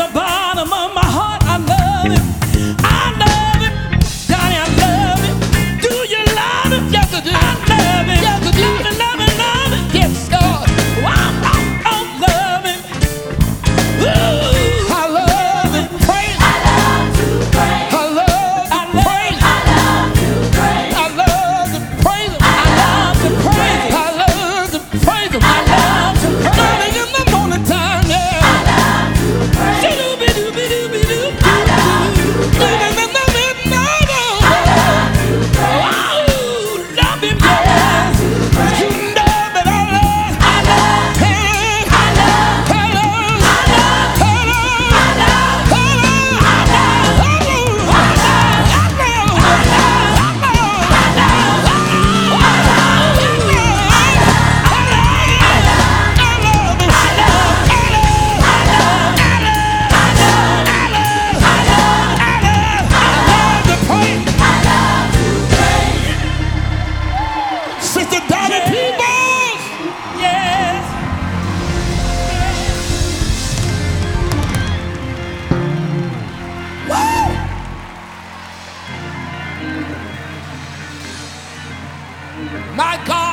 the bottom of my heart, I love him. I love him. Johnny, I love him. Do you love him? Yes, I do. I love him. Yes, I do. Love him, love him. Yes, God. I love him. Ooh, I love him. Praise. I love to praise. I love to praise. I love to praise. I love to praise. I love to praise. I love to praise. I love to praise. Early in the morning time, yeah. I love to praise. Doo-doo-be-doo-be-doo-be-doo. I love to praise. Even in the midnight hour. I love to praise. Oh, love him, yes. You know that I love. I love him. I love. I love. I love. I love. I love. I Sister Dolly Peoples. Yes. Woo! My God.